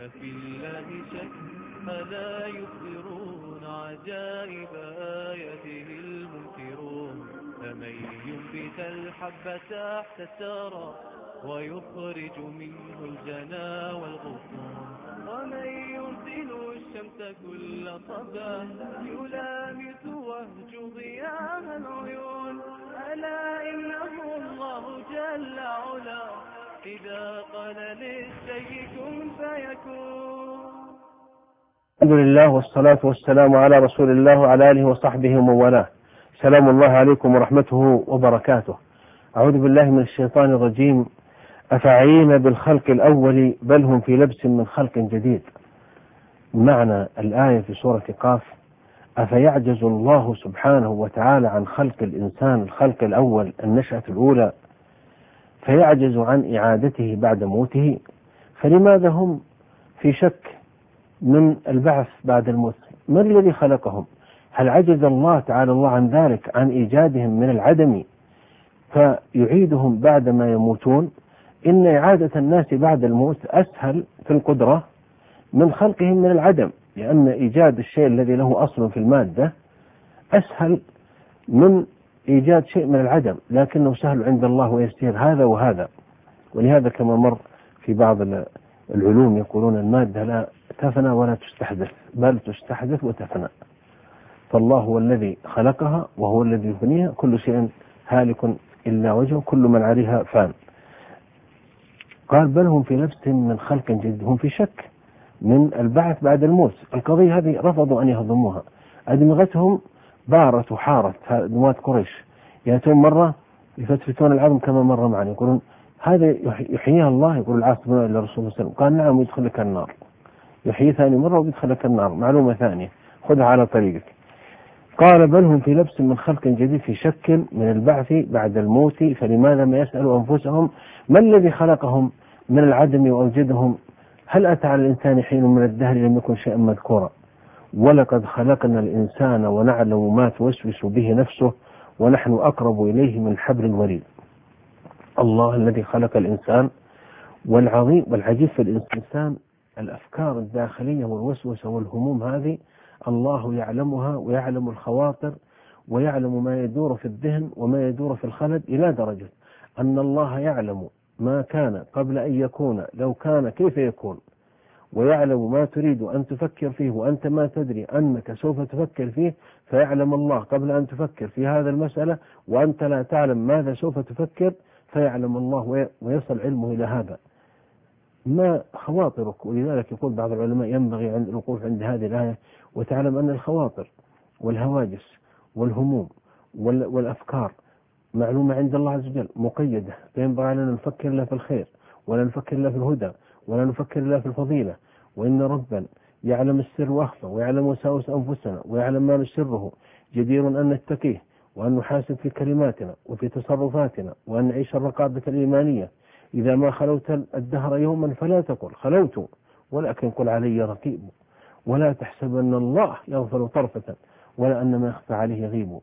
أفي الله شك ألا يخبرون عجائب آياته المنكرون فمن ينبت الحب تحت الثرى ويخرج منه الجنا والغصون ومن يرسل الشمس كل صباح يلامس وهج ضياء العيون ألا إنه الله جل علا إذا قال للشيء كن فيكون. الحمد لله والصلاة والسلام على رسول الله وعلى آله وصحبه ومن والاه. سلام الله عليكم ورحمته وبركاته. أعوذ بالله من الشيطان الرجيم. أفعين بالخلق الأول بل هم في لبس من خلق جديد. معنى الآية في سورة قاف: أفيعجز الله سبحانه وتعالى عن خلق الإنسان الخلق الأول النشأة الأولى فيعجز عن إعادته بعد موته؟ فلماذا هم في شك من البعث بعد الموت؟ من الذي خلقهم؟ هل عجز الله تعالى الله عن ذلك، عن إيجادهم من العدم فيعيدهم بعدما يموتون؟ إن إعادة الناس بعد الموت أسهل في القدرة من خلقهم من العدم، لأن إيجاد الشيء الذي له أصل في المادة أسهل من إيجاد شيء من العدم، لكنه سهل عند الله ويسير هذا وهذا. ولهذا كما مر في بعض العلوم يقولون المادة لا تفنى ولا تستحدث، بل تستحدث وتفنى. فالله هو الذي خلقها وهو الذي يفنيها، كل شيء هالك إلا وجهه كل من عليها فان. قال بل هم في لبس من خلق جديد، هم في شك من البعث بعد الموت. القضية هذه رفضوا أن يهضموها، أدمغتهم بارت وحارت نواة قريش. يأتون مرة يفتفتون العظم كما مر معنا، يقولون هذا يحييها الله، يقول العاصمة إلى رسول الله صلى الله عليه وسلم، قال نعم ويدخلك النار. يحيي ثاني مرة ويدخلك النار، معلومة ثانية خذها على طريقك. قال بل هم في لبس من خلق جديد، في شك من البعث بعد الموت، فلماذا ما يسألوا أنفسهم ما الذي خلقهم من العدم وأوجدهم؟ هل أتى على الإنسان حين من الدهر لم يكن شيئا مذكورا؟ ولقد خلقنا الإنسان ونعلم ما توسوس به نفسه ونحن أقرب إليه من حبل الوريد. الله الذي خلق الإنسان، والعظيم والعجيب في الإنسان الأفكار الداخلية والوسوسة والهموم هذه الله يعلمها، ويعلم الخواطر، ويعلم ما يدور في الذهن وما يدور في الخلد، إلى درجة أن الله يعلم ما كان قبل أن يكون، لو كان كيف يكون، ويعلم ما تريد أن تفكر فيه وأنت ما تدري أنك سوف تفكر فيه، فيعلم الله قبل أن تفكر في هذا المسألة وأنت لا تعلم ماذا سوف تفكر، فيعلم الله ويصل علمه إلى هذا. ما خواطرك؟ ولذلك يقول بعض العلماء ينبغي عند الوقوف عند هذه الآية وتعلم أن الخواطر والهواجس والهموم والأفكار معلومة عند الله عز وجل مقيدة، فينبغي علينا نفكر لا في الخير ولا نفكر لا في الهدى ولا نفكر لا في الفضيلة. وإن ربا يعلم السر وأخفى ويعلم وساوس أنفسنا ويعلم ما نسره، جدير أن نتقيه وأن نحاسب في كلماتنا وفي تصرفاتنا، وأن نعيش الرقابة الإيمانية. إذا ما خلوت الدهر يوما فلا تقل خلوت، ولكن قل علي رقيب، ولا تحسبن الله يغفر طرفة ولا أن ما يخفى عليه يغيب.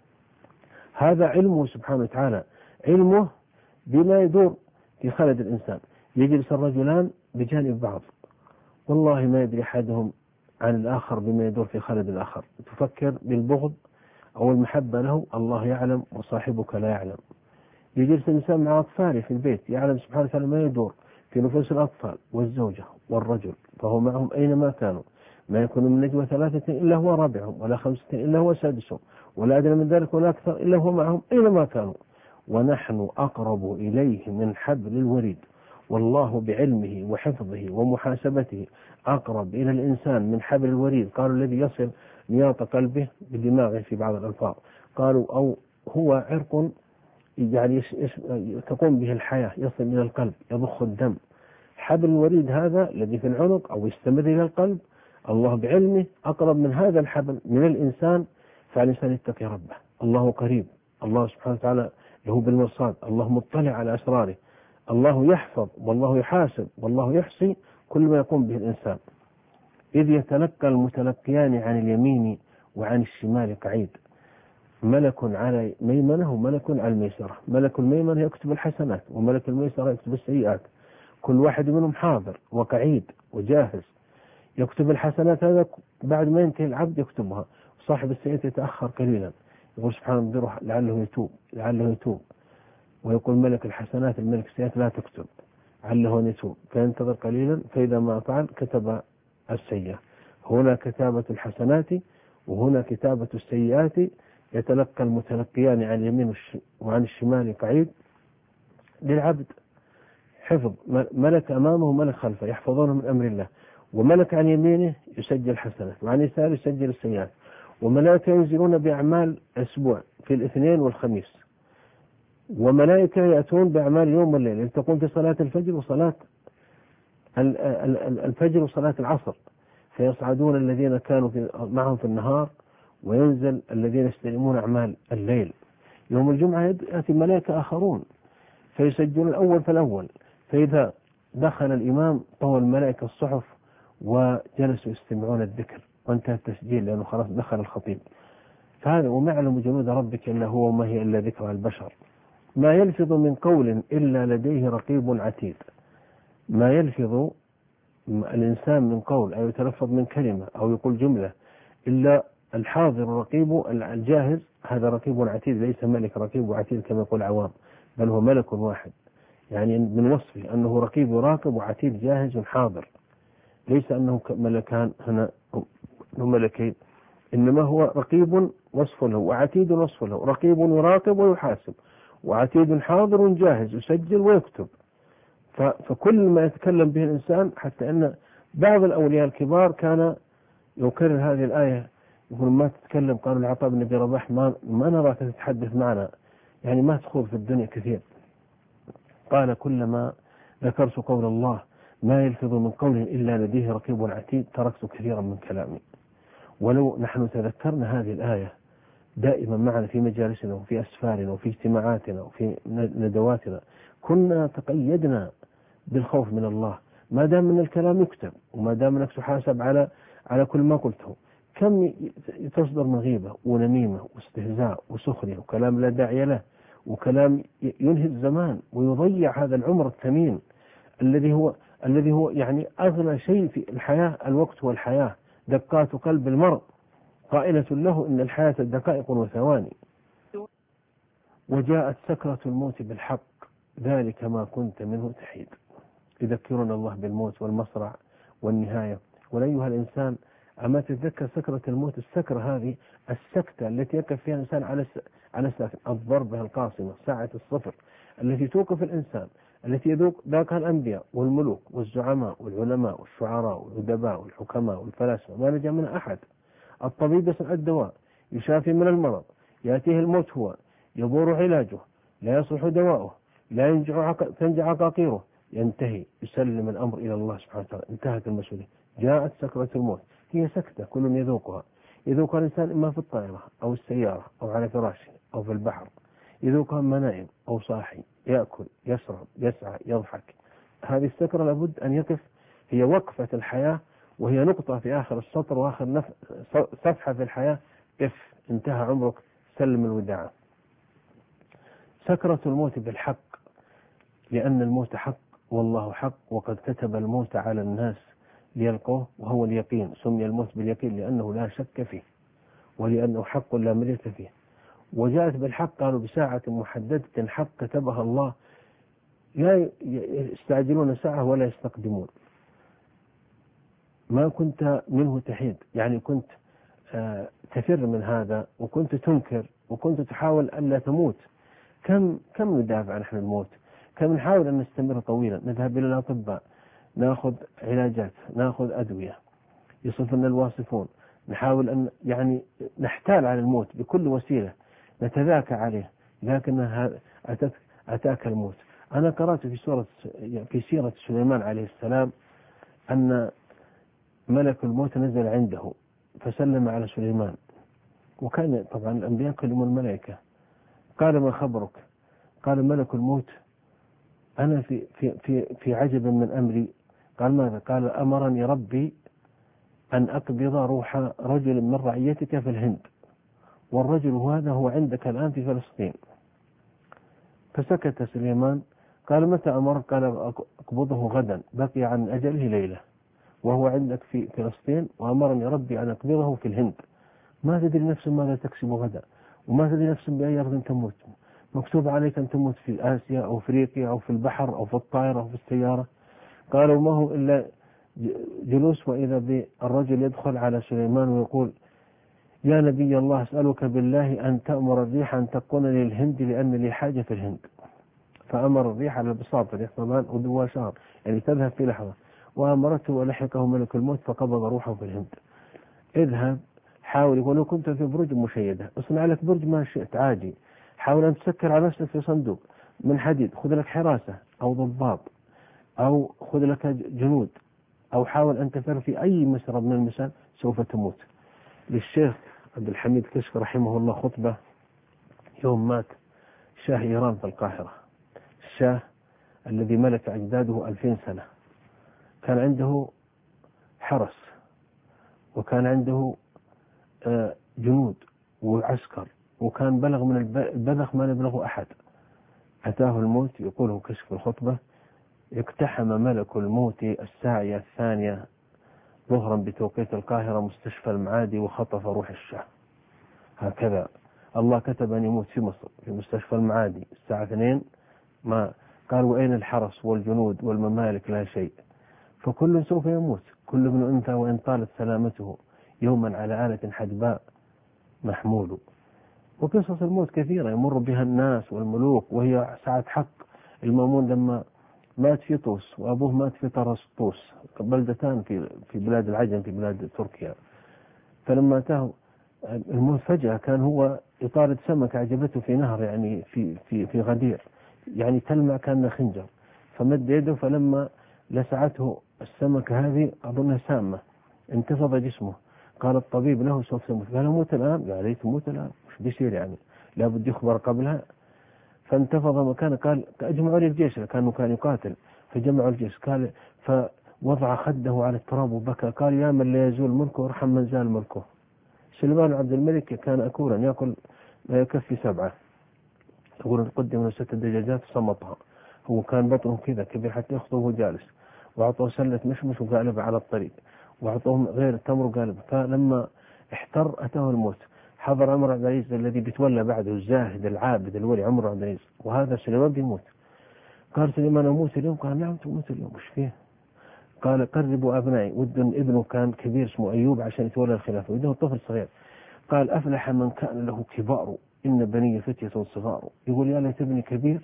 هذا علمه سبحانه وتعالى، علمه بما يدور في خلد الإنسان. يجلس الرجلان بجانب بعض، والله ما يدري أحدهم عن الآخر بما يدور في خلد الآخر. تفكر بالبغض أو المحبة له، الله يعلم وصاحبك لا يعلم. يجلس الإنسان مع أطفاله في البيت، يعلم سبحانه وتعالى ما يدور في نفوس الأطفال والزوجة والرجل، فهو معهم أينما كانوا. ما يكون من نجوى ثلاثة إلا هو رابعهم، ولا خمسة إلا هو سادسهم، ولا أدنى من ذلك ولا أكثر إلا هو معهم أينما كانوا. ونحن أقرب إليه من حبل الوريد. والله بعلمه وحفظه ومحاسبته أقرب إلى الإنسان من حبل الوريد. قالوا الذي يصل نياط قلبه بدماغه في بعض الألفاظ، قالوا أو هو عرق يعني تقوم به الحياة، يصل إلى القلب يضخ الدم. حبل الوريد هذا الذي في العنق أو يستمر إلى القلب، الله بعلمه أقرب من هذا الحبل من الإنسان، فالإنسان يتقي ربه. الله قريب، الله سبحانه وتعالى له بالمرصاد، الله مطلع على أسراره، الله يحفظ والله يحاسب والله يحصي كل ما يقوم به الإنسان. إذ يتلقى المتلقيان عن اليمين وعن الشمال قعيد، ملك على ميمنه وملك على الميسرة. ملك الميمنة يكتب الحسنات وملك الميسرة يكتب السيئات. كل واحد منهم حاضر وقعيد وجاهز يكتب الحسنات. هذا بعد ما ينتهي العبد يكتبها. صاحب السيئات يتأخر قليلا، يقول سبحان الله لعله يتوب، ويقول ملك الحسنات الملك السيئات لا تكتب لعله يتوب، فينتظر قليلا، فإذا ما فعل كتب السيئة. هنا كتابة الحسنات وهنا كتابة السيئات. يتلقى المتلقيان عن اليمين وعن الشمال قعيد. للعبد حفظ، ملك أمامه وملك خلفه يحفظونه من أمر الله، وملك عن يمينه يسجل حسنات وعن يساره يسجل السيئات، وملائكة ينزلون بأعمال أسبوع في الاثنين والخميس، وملائكة يأتون بأعمال يوم والليل، يلتقون في صلاة الفجر وصلاة الفجر وصلاة العصر، فيصعدون الذين كانوا معهم في النهار، وينزل الذين يستلمون أعمال الليل. يوم الجمعة يأتي ملائكة آخرون فيسجلون الأول فالأول، فإذا دخل الإمام طوى الملائكة الصحف وجلسوا يستمعون الذكر، وانتهى التسجيل لأنه خلاص دخل الخطيب. فهذا وما يعلم جنود ربك إلا هو وما هي إلا ذكرى البشر. ما يلفظ من قول إلا لديه رقيب عتيد. ما يلفظ الإنسان من قول أو يتلفظ من كلمة أو يقول جملة إلا الحاضر الرقيب الجاهز، هذا رقيب عتيد، ليس ملك رقيب وعتيد كما يقول العوام، بل هو ملك واحد. يعني من وصفه أنه رقيب يراقب وعتيد جاهز حاضر، ليس أنه ملكان هنا ملكين، إنما هو رقيب وصف له وعتيد وصف له. رقيب يراقب ويحاسب، وعتيد حاضر جاهز يسجل ويكتب. فكل ما يتكلم به الإنسان، حتى أن بعض الأولياء الكبار كان يكرر هذه الآية، يقول ما تتكلم، قالوا العطاء بن أبي رباح ما نراك تتحدث معنا، يعني ما تخوض في الدنيا كثير. قال كلما ذكرت قول الله ما يلفظ من قول إلا لديه رقيب عتيد تركت كثيرا من كلامي. ولو نحن تذكرنا هذه الآية دائما معنا في مجالسنا وفي أسفارنا وفي اجتماعاتنا وفي ندواتنا، كنا تقيدنا بالخوف من الله، ما دام من الكلام يكتب، وما دام انك تحاسب على كل ما قلته. كم تصدر من غيبة ونميمة واستهزاء وسخرية وكلام لا داعي له، وكلام ينهي الزمان ويضيع هذا العمر الثمين الذي هو يعني أغلى شيء في الحياة. الوقت والحياة دقات قلب المرء قائلة له إن الحياة دقائق وثواني. وجاءت سكرة الموت بالحق ذلك ما كنت منه تحيد. يذكرنا الله بالموت والمصرع والنهاية. ولأيها الإنسان أما تتذكر سكرة الموت، السكرة هذه السكتة التي يقف فيها الإنسان على ساكن، الضربة القاصمة، ساعة الصفر التي توقف الإنسان، التي يذوق ذاقها الأنبياء والملوك والزعماء والعلماء والشعراء والأدباء والحكماء والفلاسفة، ما نجا من أحد. الطبيب يصنع الدواء، يشافي من المرض، يأتيه الموت هو، يبور علاجه، لا يصلح دواؤه، لا تنجع عقاقيره، ينتهي، يسلم الأمر إلى الله سبحانه وتعالى، انتهت المسؤولية. جاءت سكرة الموت، هي سكتة كل يذوقها. يذوقها الإنسان إما في الطائرة أو السيارة أو على فراشه أو في البحر، يذوقها إما نائم أو صاحي، يأكل يشرب يسعى يضحك. هذه السكرة لابد أن يقف، هي وقفة الحياة، وهي نقطة في آخر السطر وآخر صفحة في الحياة. انتهى عمرك، سلم الوداع. سكرة الموت بالحق، لأن الموت حق والله حق، وقد كتب الموت على الناس ليلقوه وهو اليقين. سمي الموت باليقين لأنه لا شك فيه، ولأنه حق لا مرية فيه. وجاءت بالحق، قالوا بساعة محددة حق كتبها الله، لا يستعجلون ساعة ولا يستقدمون. ما كنت منه تحيد، يعني كنت تفر من هذا، وكنت تنكر، وكنت تحاول ألا تموت. كم ندافع نحن الموت، كم نحاول أن نستمر طويلا، نذهب إلى الأطباء، نأخذ علاجات، نأخذ أدوية، يصفنا الواصفون، نحاول أن يعني نحتال على الموت بكل وسيلة، نتذاكى عليه، لكن أتاك الموت. أنا قرأت في سيرة سليمان عليه السلام أن ملك الموت نزل عنده فسلم على سليمان، وكان طبعا الأنبياء يكلمون الملائكة. قال ما خبرك؟ قال ملك الموت أنا في عجب من أمري. قال ماذا؟ قال أمرني ربي أن أقبض روح رجل من رعيتك في الهند، والرجل هذا هو عندك الآن في فلسطين. فسكت سليمان، قال متى أمر؟ قال أقبضه غدا، بقي عن أجله ليلة وهو عندك في فلسطين، وأمرني ربي أن أقبضه في الهند. ما تدري نفس ماذا تكسب غدا، وما تدري نفس بأي أرض تموت. مكتوب عليك أن تموت في آسيا أو أفريقيا أو في البحر أو في الطائرة أو في السيارة. قالوا ما هو إلا جلوس، وإذا بالرجل يدخل على سليمان ويقول يا نبي الله أسألك بالله أن تأمر الريح أن تقودني للهند لأن لي حاجة في الهند. فأمر الريح على البساط الريح طبعا ودوا شهر يعني تذهب في لحظة، وأمرته ولحقه ملك الموت فقبض روحه في الهند. اذهب حاول، ولو كنت في برج مشيدة اصنع لك برج ما شئت عادي، حاول أن تسكر على نفسك في صندوق من حديد، خذ لك حراسة أو ضباط أو خذ لك جنود، أو حاول أن تفر في أي مسرب من المسار سوف تموت. للشيخ عبد الحميد كشك رحمه الله خطبة يوم مات شاه إيران في القاهرة، الشاه الذي ملك أجداده 2000 سنة، كان عنده حرس وكان عنده جنود وعسكر، وكان بلغ من البذخ ما يبلغه أحد. أتاه الموت، يقوله كشف الخطبة، اقتحم ملك الموت الساعة 2 ظهرا بتوقيت القاهرة مستشفى المعادي وخطف روح الشاه. هكذا الله كتب أن يموت في مصر في مستشفى المعادي الساعة 2. ما قال وأين الحرس والجنود والممالك؟ لا شيء. فكل سوف يموت، كل ابن أنثى وإن طالت سلامته يوما على آلة حدباء محمول. وقصص الموت كثيرة يمر بها الناس والملوك، وهي ساعة حق. المأمون لما مات في طوس وأبوه مات في طرس طوس، بلدتان في بلاد العجم في بلاد تركيا، فلما أتاه الموت فجأة كان هو يطارد سمكة عجبته في نهر يعني في غدير يعني تلمع كأنه خنجر، فمد يده فلما لسعته السمكة هذه أظنها سامة انتفض جسمه. قال الطبيب له سوف تموت، قال موت الآن؟ قال لي تموت الآن، مش بيصير يعني لابد يخبر قبلها. فانتفض مكانه، قال اجمعوا لي الجيش، كان يقاتل، فجمعوا الجيش، قال فوضع خده على التراب وبكى، قال يا من لا يزول ملكه ارحم من زال ملكه. سليمان عبد الملك كان أكولا يأكل لا يكفي 7، يقول قدم له 6 دجاجات صمتها، هو كان بطنه كذا كبير حتى يخطب وهو جالس، وأعطوه سلة مشمش وقالب على الطريق، وأعطوه غير تمر وقالب. فلما احتر أتاه الموت، حضر عمر عبد العزيز الذي بيتولى بعده الزاهد العابد الولي عمر عبد العزيز، وهذا سليمان بيموت. قال سليمان أموت اليوم؟ قال نعم تموت اليوم، مش فيه؟ قال قربوا أبنائي، ود ابنه كان كبير اسمه أيوب عشان يتولى الخلافة، وده طفل صغير. قال أفلح من كان له كبار إن بني فتية صغار، يقول يا ليت ابني كبير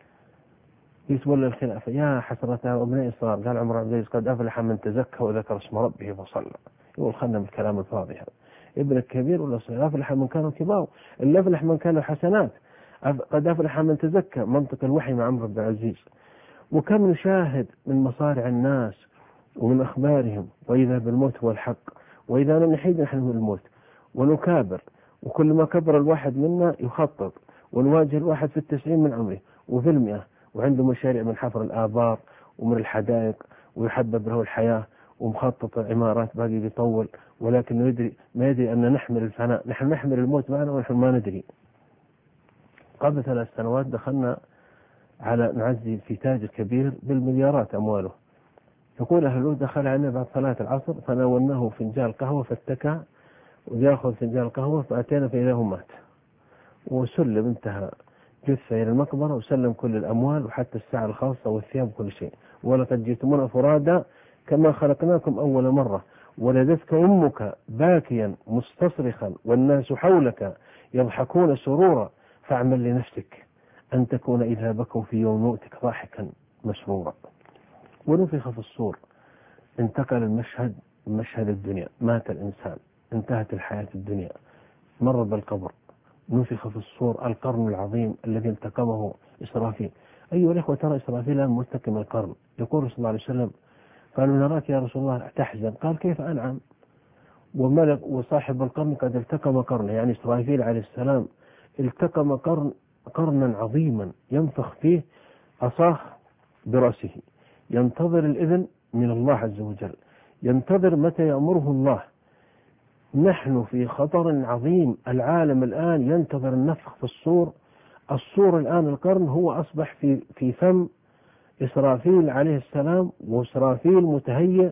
يتولى الخلافة، يا حسرتها أبنائي صغار. قال عمر عبد العزيز قد أفلح من تزكى وذكر اسم ربه فصلى. يقول خلنا من الكلام الفاضي هذا، ابنك كبير ولا صغير؟ أفلح من كانوا كبار، إلا أفلح من كانوا حسنات، قد أفلح من تزكى، منطق الوحي مع عمر عبد العزيز. وكم نشاهد من مصارع الناس ومن أخبارهم، وإذا بالموت هو الحق، وإذا نحيد نحن من الموت ونكابر، وكل ما كبر الواحد منا يخطط، ونواجه الواحد في 90 من عمره وفي 100، وعنده مشاريع من حفر الآبار ومن الحدائق ويحبب له الحياة ومخطط عمارات باقي بيطول، ولكن ما يدري أن نحمل الفناء، نحن نحمل الموت معنا ونحن ما ندري. قبل 3 سنوات دخلنا على نعزي في تاجر كبير بالمليارات أمواله، يقول أهله دخل علينا بعد صلاة العصر فناولناه فنجان قهوة فاتكى ويأخذ فنجان قهوة، فأتينا فإذا هو مات وسلم، انتهى جثة إلى المقبرة وسلم كل الأموال وحتى الساعة الخاصة والثياب وكل شيء. ولقد جئتمونا فرادا كما خلقناكم أول مرة، ولدتك أمك باكيا مستصرخا والناس حولك يضحكون سرورا، فاعمل لنفسك أن تكون إذا بكوا في يوم موتك ضاحكا مسرورا. ونفخ في الصور، انتقل المشهد مشهد الدنيا، مات الإنسان، انتهت الحياة الدنيا، مر بالقبر، نفخ في الصور، القرن العظيم الذي التقمه إسرافيل. أيها الإخوة ترى إسرافيل الآن مرتكم القرن، يقول صلى الله عليه وسلم قالوا نراك يا رسول الله تحزن، قال كيف أنعم وملك وصاحب القرن قد التقم قرنه، يعني إسرافيل عليه السلام التقم قرنا عظيما ينفخ فيه أصاخ برأسه، ينتظر الإذن من الله عز وجل، ينتظر متى يأمره الله. نحن في خطر عظيم، العالم الآن ينتظر النفخ في الصور. الصور الآن القرن هو أصبح في فم إسرافيل عليه السلام، وإسرافيل متهيئ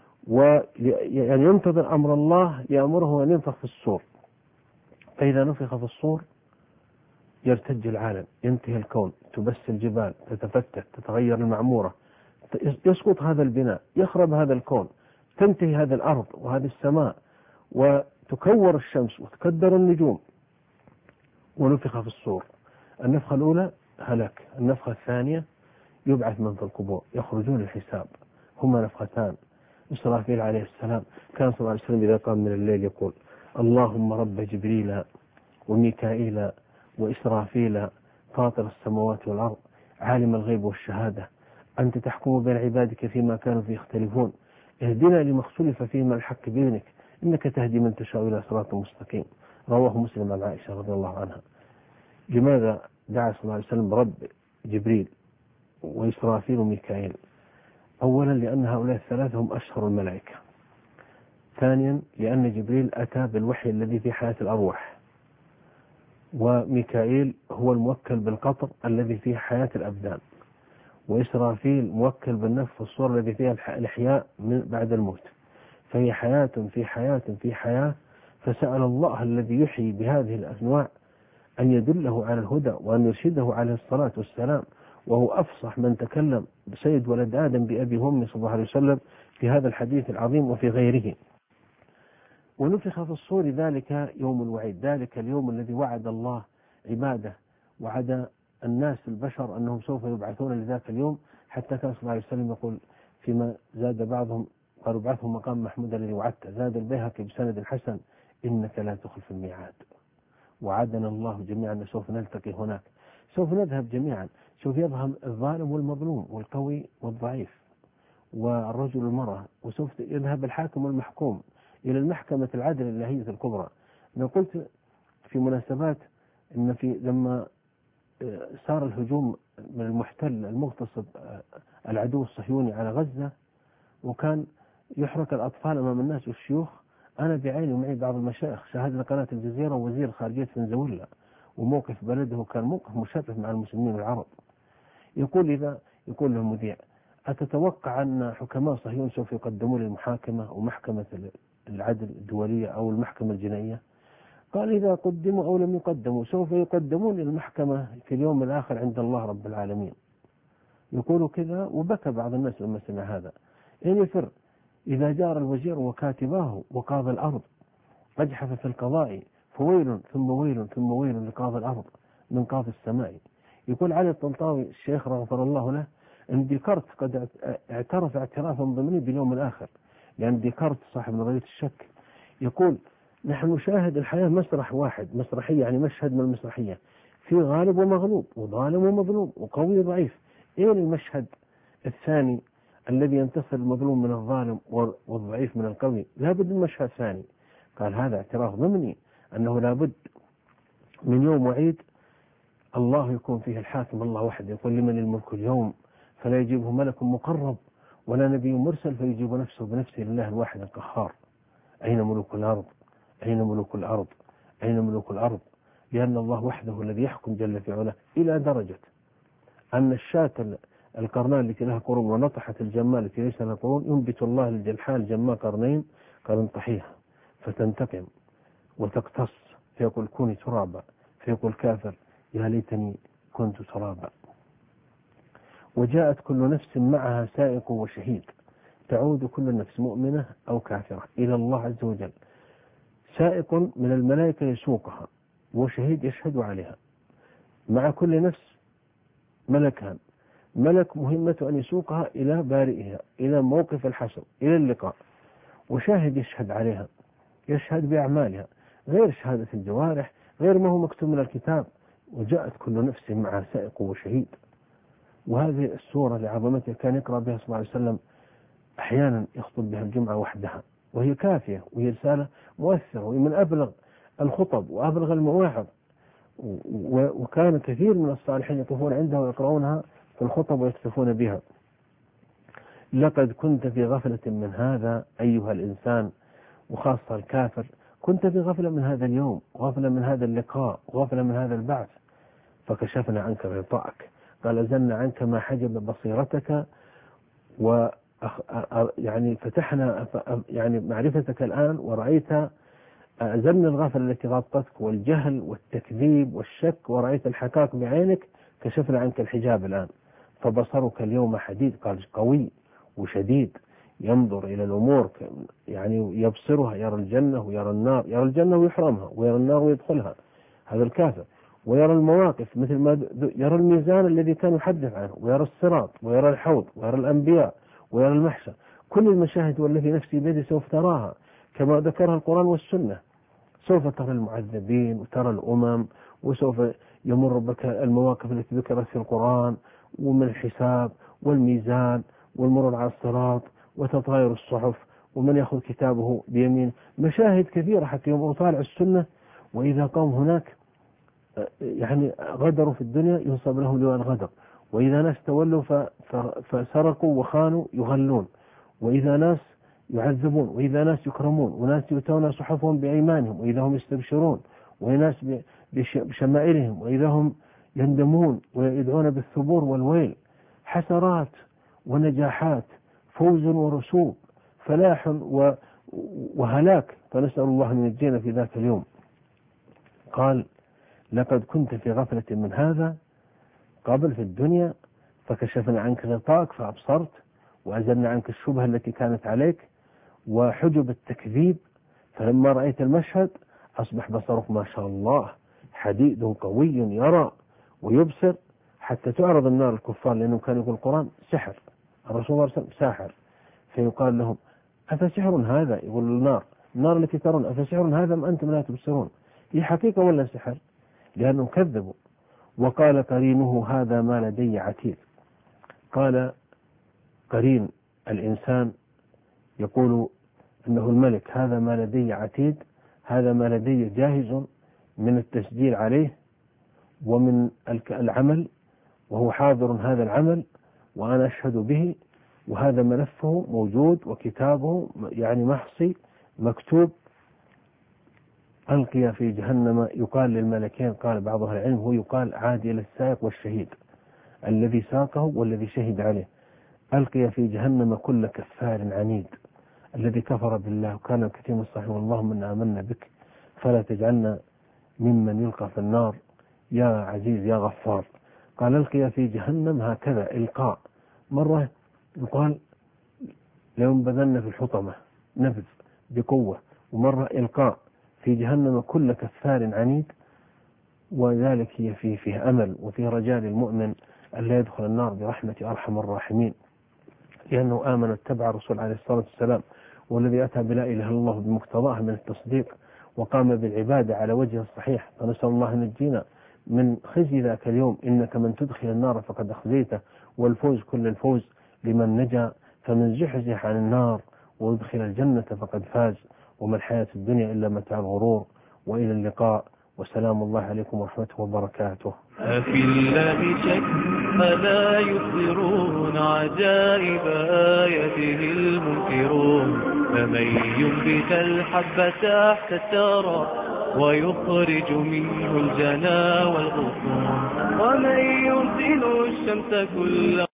يعني ينتظر أمر الله يأمره أن ينفخ في الصور. فإذا نفخ في الصور يرتج العالم، ينتهي الكون، تبس الجبال، تتفتت، تتغير المعمورة، يسقط هذا البناء، يخرب هذا الكون، تنتهي هذه الأرض وهذه السماء، وتكور الشمس وتكدر النجوم. ونفخ في الصور. النفخة الأولى هلك، النفخة الثانية يبعث من في القبور، يخرجون الحساب. هما نفختان. إسرافيل عليه السلام كان صلى الله عليه وسلم إذا قام من الليل يقول: اللهم رب جبريل وميكائيل وإسرافيل فاطر السماوات والأرض عالم الغيب والشهادة أنت تحكم بين عبادك فيما كانوا فيه يختلفون اهدنا لما اختلف فيه من الحق بإذنك إنك تهدي من تشاء إلى صراط مستقيم. رواه مسلم عن عائشة رضي الله عنها. لماذا دعا صلى الله عليه وسلم برب جبريل وإسرافيل وميكائيل؟ أولا لأن هؤلاء الثلاثة هم أشهر الملائكة. ثانيا لأن جبريل أتى بالوحي الذي في حياة الأرواح، وميكائيل هو الموكل بالقطر الذي فيه حياة الأبدان، وإسرافيل موكل بالنفخ في الصور الذي فيها الإحياء من بعد الموت. فهي حياة في حياة في حياة. فسأل الله الذي يحيي بهذه الأنواع أن يدله على الهدى وأن يرشده عليه الصلاة والسلام، وهو أفصح من تكلم بسيد ولد آدم بأبي وأمي صلى الله عليه وسلم في هذا الحديث العظيم وفي غيره. ونفخ في الصور ذلك يوم الوعيد، ذلك اليوم الذي وعد الله عباده، وعد الناس البشر أنهم سوف يبعثون لذاك اليوم. حتى كان صلى الله عليه وسلم يقول فيما زاد بعضهم قالوا ابعثهم مقام محمود الذي وعدته. زاد البيهقي بسند حسن: إنك لا تخلف الميعاد. وعدنا الله جميعا أن سوف نلتقي هناك، سوف نذهب جميعا، سوف يظهر الظالم والمظلوم والقوي والضعيف والرجل والمرأة، وسوف يذهب الحاكم والمحكوم إلى المحكمة العدل الإلهية الكبرى. أنا قلت في مناسبات إن لما صار الهجوم من المحتل المغتصب العدو الصهيوني على غزة، وكان يحرك الأطفال أمام الناس والشيوخ، أنا بعيني ومعي بعض المشايخ شاهدنا قناة الجزيرة ووزير خارجية فنزويلا، وموقف بلده كان موقف مشرف مع المسلمين العرب. يقول له المذيع: أتتوقع أن حكماء صهيون سوف يقدمون للمحاكمة ومحكمة العدل الدولية أو المحكمة الجنائية؟ قال: إذا قدموا أو لم يقدموا سوف يقدمون للمحكمة في اليوم الآخر عند الله رب العالمين. يقولوا كذا، وبكى بعض الناس لما سمع هذا. إن يفر إذا جار الوزير وكاتباه وقاضي الأرض أجحف في القضاء، فويل ثم ويل ثم ويل لقاضي الأرض من قاضي السماء. يقول علي الطنطاوي الشيخ غفر الله له أن ديكارت قد اعترف اعترافا ضمني باليوم الآخر، لأن ديكارت صاحب نظرية الشك يقول: نحن نشاهد الحياة مسرح واحد، مسرحية يعني مشهد من المسرحية، في غالب ومغلوب وظالم ومظلوم وقوي وضعيف. إيه المشهد الثاني الذي ينتصر المظلوم من الظالم والضعيف من القوي؟ لابد من مشهد ثاني. قال: هذا اعتراف ضمني أنه لابد من يوم وعيد الله يكون فيه الحاكم الله وحده، يقول: لمن الملك اليوم، فلا يجيبه ملك مقرب ولا نبي مرسل فيجيب نفسه بنفسه لله الواحد القهار. أين ملوك الأرض؟ أين ملوك الأرض؟ أين ملوك الأرض؟ لأن الله وحده الذي يحكم جل في علاه، إلى درجة أن الشاة القرناء التي لها قرون ونطحت الجمال التي ليس لها قرون ينبت الله للجلحاء الجماء قرنين قرن طحيها فتنتقم وتقتص، فيقول كوني ترابا، فيقول كافر يا ليتني كنت ترابا. وجاءت كل نفس معها سائق وشهيد، تعود كل نفس مؤمنة أو كافرة إلى الله عز وجل. سائق من الملائكة يسوقها، وشهيد يشهد عليها. مع كل نفس ملكان، ملك مهمته أن يسوقها إلى بارئها، إلى موقف الحشر، إلى اللقاء، وشاهد يشهد عليها، يشهد بأعمالها غير شهادة الجوارح، غير ما هو مكتوب من الكتاب. وجاءت كل نفس معها سائق وشهيد. وهذه السورة لعظمتها كان يقرأ بها صلى الله عليه وسلم، أحيانا يخطب بها الجمعة وحدها، وهي كافية، وهي رسالة مؤثرة، وهي من أبلغ الخطب وأبلغ المواعظ. وكان كثير من الصالحين يقفون عندها ويقرؤونها في الخطب ويكتفون بها. لقد كنت في غفلة من هذا أيها الإنسان، وخاصة الكافر، كنت في غفلة من هذا اليوم، غفلة من هذا اللقاء، غفلة من هذا البعث، فكشفنا عنك غطاءك. قال أزلنا عنك ما حجب بصيرتك يعني فتحنا يعني معرفتك الآن ورأيت، أزلنا الغفلة التي غطتك والجهل والتكذيب والشك، ورأيت الحقائق بعينك، كشفنا عنك الحجاب الآن، فبصرك اليوم حديد، قال قوي وشديد، ينظر إلى الأمور يعني يبصرها، يرى الجنة ويرى النار، يرى الجنة ويحرمها، ويرى النار ويدخلها، هذا الكافر، ويرى المواقف مثل ما يرى الميزان الذي كان يحدث عنه، ويرى الصراط، ويرى الحوض، ويرى الأنبياء، ويرى المحشر، كل المشاهد والتي نفسي بيدي سوف تراها كما ذكرها القرآن والسنة. سوف ترى المعذبين وترى الأمم، وسوف يمر بك المواقف التي ذكرت في القرآن، ومن الحساب والميزان والمرور على الصراط وتطاير الصحف ومن يأخذ كتابه بيمين، مشاهد كثيرة حتى يوم أطالع السنة. وإذا قام هناك يعني غدروا في الدنيا ينصب لهم لواء الغدر، وإذا ناس تولوا فسرقوا وخانوا يغلون، وإذا ناس يعذبون، وإذا ناس يكرمون، وناس يؤتون صحفهم بأيمانهم، وإذا هم يستبشرون، وناس بشمائلهم، وإذا هم يندمون ويدعون بالثبور والويل، حسرات ونجاحات، فوز ورسوب، فلاح وهلاك، فنسأل الله أن ينجينا في ذاك اليوم. قال لقد كنت في غفلة من هذا قبل في الدنيا فكشفنا عنك غطاءك فأبصرت، وأزلنا عنك الشبهة التي كانت عليك وحجب التكذيب، فلما رأيت المشهد أصبح بصرك ما شاء الله حديد قوي يرى ويبصر، حتى تعرض النار الكفار، لأنه كان يقول القرآن سحر، الرسول صلى الله عليه وسلم ساحر، فيقال لهم أفسحر هذا، يقول النار التي ترون أفسحر هذا أم أنتم لا تبصرون، هي حقيقة ولا سحر؟ لأنهم كذبوا. وقال قرينه هذا ما لدي عتيد، قال قرين الإنسان يقول أنه الملك هذا ما لدي عتيد، هذا ما لدي جاهز من التسجيل عليه ومن العمل، وهو حاضر هذا العمل وأنا أشهد به، وهذا ملفه موجود وكتابه يعني محصي مكتوب، ألقي في جهنم. يقال للملكين، قال بعض أهل العلم هو يقال عادي للسائق والشهيد، الذي ساقه والذي شهد عليه، ألقي في جهنم كل كفار عنيد الذي كفر بالله وكان الكثير من الصحيح اللهم إنا آمنا بك فلا تجعلنا ممن يلقى في النار يا عزيز يا غفار. قال ألقي في جهنم هكذا إلقاء، مرة يقال لينبذن في الحطمة نبذ بقوة، ومرة إلقاء في جهنم كل كفار عنيد، وذلك هي فيه أمل وفيه رجاء للمؤمن أن لا يدخل النار برحمة أرحم الراحمين، لأنه آمن اتبع الرسول عليه الصلاة والسلام، والذي أتى بلا إله إلا الله بمقتضاها من التصديق، وقام بالعبادة على وجه الصحيح. فنسأل الله أن ينجينا من خزي ذاك اليوم، إنك من تدخل النار فقد أخزيته، والفوز كل الفوز لمن نجا، فمن زحزح عن النار ويدخل الجنة فقد فاز، وما الحياة الدنيا إلا متاع الغرور. وإلى اللقاء، وسلام الله عليكم ورحمته وبركاته. أفي الله شك ألا يظهرون عجائب آياته المنكرون، فمن ينبت الحب تحت الثرى ويخرج منه الجنا والغصون، ومن يرسل الشمس كل